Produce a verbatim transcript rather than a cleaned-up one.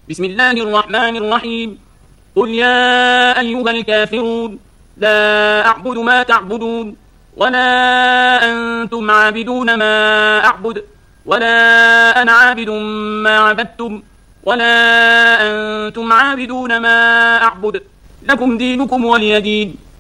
بسم الله الرحمن الرحيم قل يا أيها الكافرون لا أعبد ما تعبدون ولا أنتم عابدون ما أعبد ولا أنا عابد ما عبدتم ولا أنتم عابدون ما أعبد لكم دينكم ولي دين.